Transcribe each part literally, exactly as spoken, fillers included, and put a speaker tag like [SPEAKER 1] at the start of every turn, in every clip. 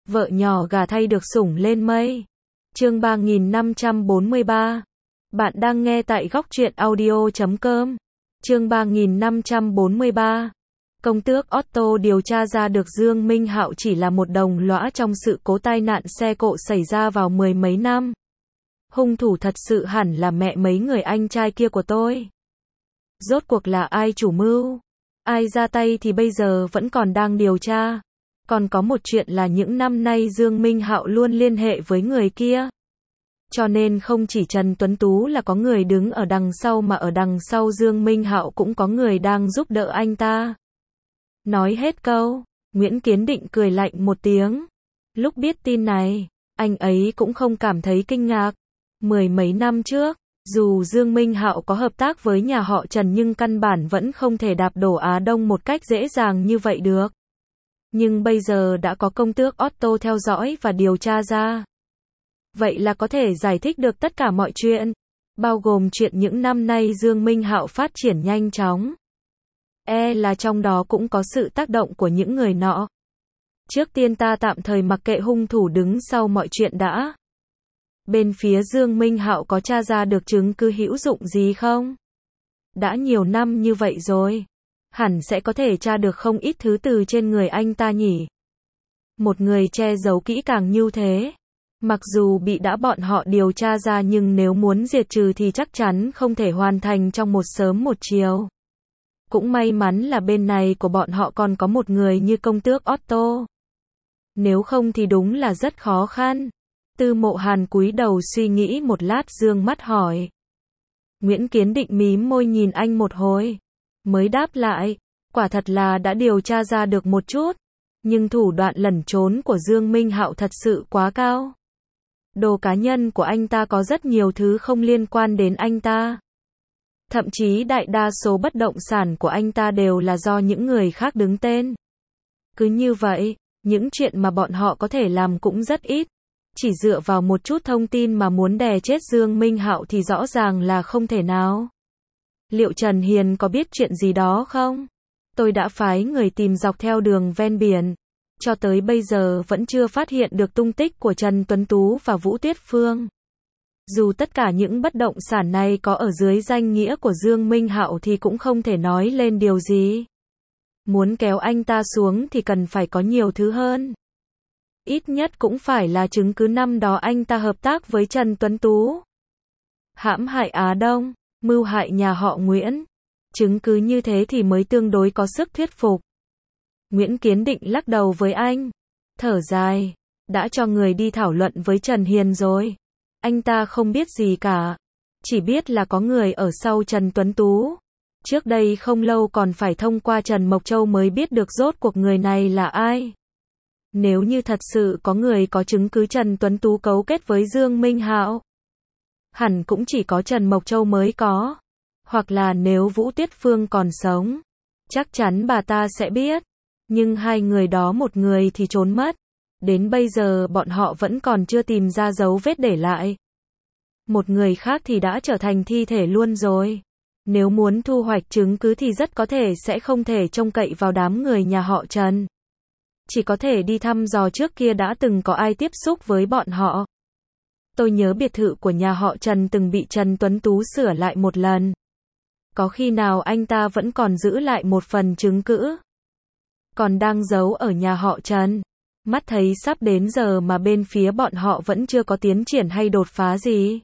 [SPEAKER 1] Vợ nhỏ gà thay được sủng lên mây. Chương ba nghìn năm trăm bốn mươi ba. Bạn đang nghe tại góc truyện audio chấm com. Chương ba nghìn năm trăm bốn mươi ba. Công tước Otto điều tra ra được Dương Minh Hạo chỉ là một đồng lõa trong sự cố tai nạn xe cộ xảy ra vào mười mấy năm. Hung thủ thật sự hẳn là mẹ mấy người anh trai kia của tôi. Rốt cuộc là ai chủ mưu? Ai ra tay thì bây giờ vẫn còn đang điều tra. Còn có một chuyện là những năm nay Dương Minh Hạo luôn liên hệ với người kia. Cho nên không chỉ Trần Tuấn Tú là có người đứng ở đằng sau mà ở đằng sau Dương Minh Hạo cũng có người đang giúp đỡ anh ta. Nói hết câu, Nguyễn Kiến Định cười lạnh một tiếng. Lúc biết tin này, anh ấy cũng không cảm thấy kinh ngạc. Mười mấy năm trước, dù Dương Minh Hạo có hợp tác với nhà họ Trần nhưng căn bản vẫn không thể đạp đổ Á Đông một cách dễ dàng như vậy được. Nhưng bây giờ đã có công tước Otto theo dõi và điều tra ra. Vậy là có thể giải thích được tất cả mọi chuyện, bao gồm chuyện những năm nay Dương Minh Hạo phát triển nhanh chóng. E là trong đó cũng có sự tác động của những người nọ. Trước tiên ta tạm thời mặc kệ hung thủ đứng sau mọi chuyện đã. Bên phía Dương Minh Hạo có tra ra được chứng cứ hữu dụng gì không? Đã nhiều năm như vậy rồi, hẳn sẽ có thể tra được không ít thứ từ trên người anh ta nhỉ. Một người che giấu kỹ càng như thế, mặc dù bị đã bọn họ điều tra ra nhưng nếu muốn diệt trừ thì chắc chắn không thể hoàn thành trong một sớm một chiều. Cũng may mắn là bên này của bọn họ còn có một người như công tước Otto. Nếu không thì đúng là rất khó khăn. Tư Mộ Hàn cúi đầu suy nghĩ một lát dương mắt hỏi. Nguyễn Kiến Định mím môi nhìn anh một hồi, mới đáp lại, quả thật là đã điều tra ra được một chút, nhưng thủ đoạn lẩn trốn của Dương Minh Hạo thật sự quá cao. Đồ cá nhân của anh ta có rất nhiều thứ không liên quan đến anh ta. Thậm chí đại đa số bất động sản của anh ta đều là do những người khác đứng tên. Cứ như vậy, những chuyện mà bọn họ có thể làm cũng rất ít. Chỉ dựa vào một chút thông tin mà muốn đè chết Dương Minh Hạo thì rõ ràng là không thể nào. Liệu Trần Hiền có biết chuyện gì đó không? Tôi đã phái người tìm dọc theo đường ven biển. Cho tới bây giờ vẫn chưa phát hiện được tung tích của Trần Tuấn Tú và Vũ Tuyết Phương. Dù tất cả những bất động sản này có ở dưới danh nghĩa của Dương Minh Hạo thì cũng không thể nói lên điều gì. Muốn kéo anh ta xuống thì cần phải có nhiều thứ hơn. Ít nhất cũng phải là chứng cứ năm đó anh ta hợp tác với Trần Tuấn Tú. Hãm hại Á Đông, mưu hại nhà họ Nguyễn. Chứng cứ như thế thì mới tương đối có sức thuyết phục. Nguyễn Kiến Định lắc đầu với anh. Thở dài, đã cho người đi thảo luận với Trần Hiền rồi. Anh ta không biết gì cả. Chỉ biết là có người ở sau Trần Tuấn Tú. Trước đây không lâu còn phải thông qua Trần Mộc Châu mới biết được rốt cuộc người này là ai. Nếu như thật sự có người có chứng cứ Trần Tuấn Tú cấu kết với Dương Minh Hạo, hẳn cũng chỉ có Trần Mộc Châu mới có. Hoặc là nếu Vũ Tuyết Phương còn sống, chắc chắn bà ta sẽ biết. Nhưng hai người đó một người thì trốn mất. Đến bây giờ bọn họ vẫn còn chưa tìm ra dấu vết để lại. Một người khác thì đã trở thành thi thể luôn rồi. Nếu muốn thu hoạch chứng cứ thì rất có thể sẽ không thể trông cậy vào đám người nhà họ Trần. Chỉ có thể đi thăm dò trước kia đã từng có ai tiếp xúc với bọn họ. Tôi nhớ biệt thự của nhà họ Trần từng bị Trần Tuấn Tú sửa lại một lần. Có khi nào anh ta vẫn còn giữ lại một phần chứng cứ? Còn đang giấu ở nhà họ Trần. Mắt thấy sắp đến giờ mà bên phía bọn họ vẫn chưa có tiến triển hay đột phá gì.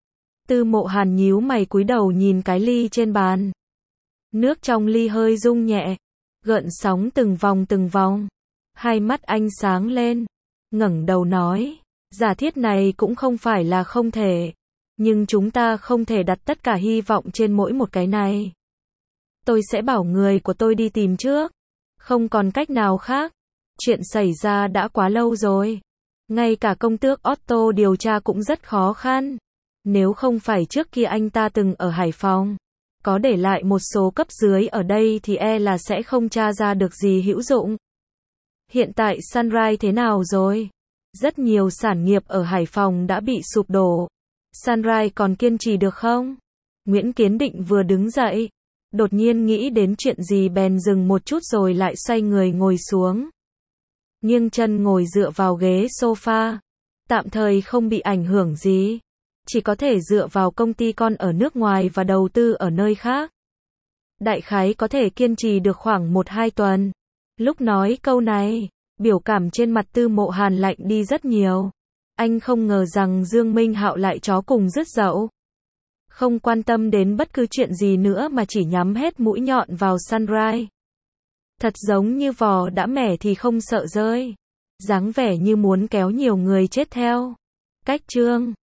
[SPEAKER 1] Tư Mộ Hàn nhíu mày cúi đầu nhìn cái ly trên bàn. Nước trong ly hơi rung nhẹ, gợn sóng từng vòng từng vòng. Hai mắt anh sáng lên, ngẩng đầu nói, giả thiết này cũng không phải là không thể, nhưng chúng ta không thể đặt tất cả hy vọng trên mỗi một cái này. Tôi sẽ bảo người của tôi đi tìm trước, không còn cách nào khác. Chuyện xảy ra đã quá lâu rồi, ngay cả công tước Otto điều tra cũng rất khó khăn. Nếu không phải trước kia anh ta từng ở Hải Phòng, có để lại một số cấp dưới ở đây thì e là sẽ không tra ra được gì hữu dụng. Hiện tại Sunrise thế nào rồi? Rất nhiều sản nghiệp ở Hải Phòng đã bị sụp đổ. Sunrise còn kiên trì được không? Nguyễn Kiến Định vừa đứng dậy, đột nhiên nghĩ đến chuyện gì bèn dừng một chút rồi lại xoay người ngồi xuống. nghiêng chân ngồi dựa vào ghế sofa. Tạm thời không bị ảnh hưởng gì. Chỉ có thể dựa vào công ty con ở nước ngoài và đầu tư ở nơi khác. Đại khái có thể kiên trì được khoảng một hai tuần. Lúc nói câu này, biểu cảm trên mặt Tư Mộ Hàn lạnh đi rất nhiều. Anh không ngờ rằng Dương Minh Hạo lại chó cùng rứt dậu. Không quan tâm đến bất cứ chuyện gì nữa mà chỉ nhắm hết mũi nhọn vào Sunrise. Thật giống như vò đã mẻ thì không sợ rơi. Dáng vẻ như muốn kéo nhiều người chết theo. Cách chương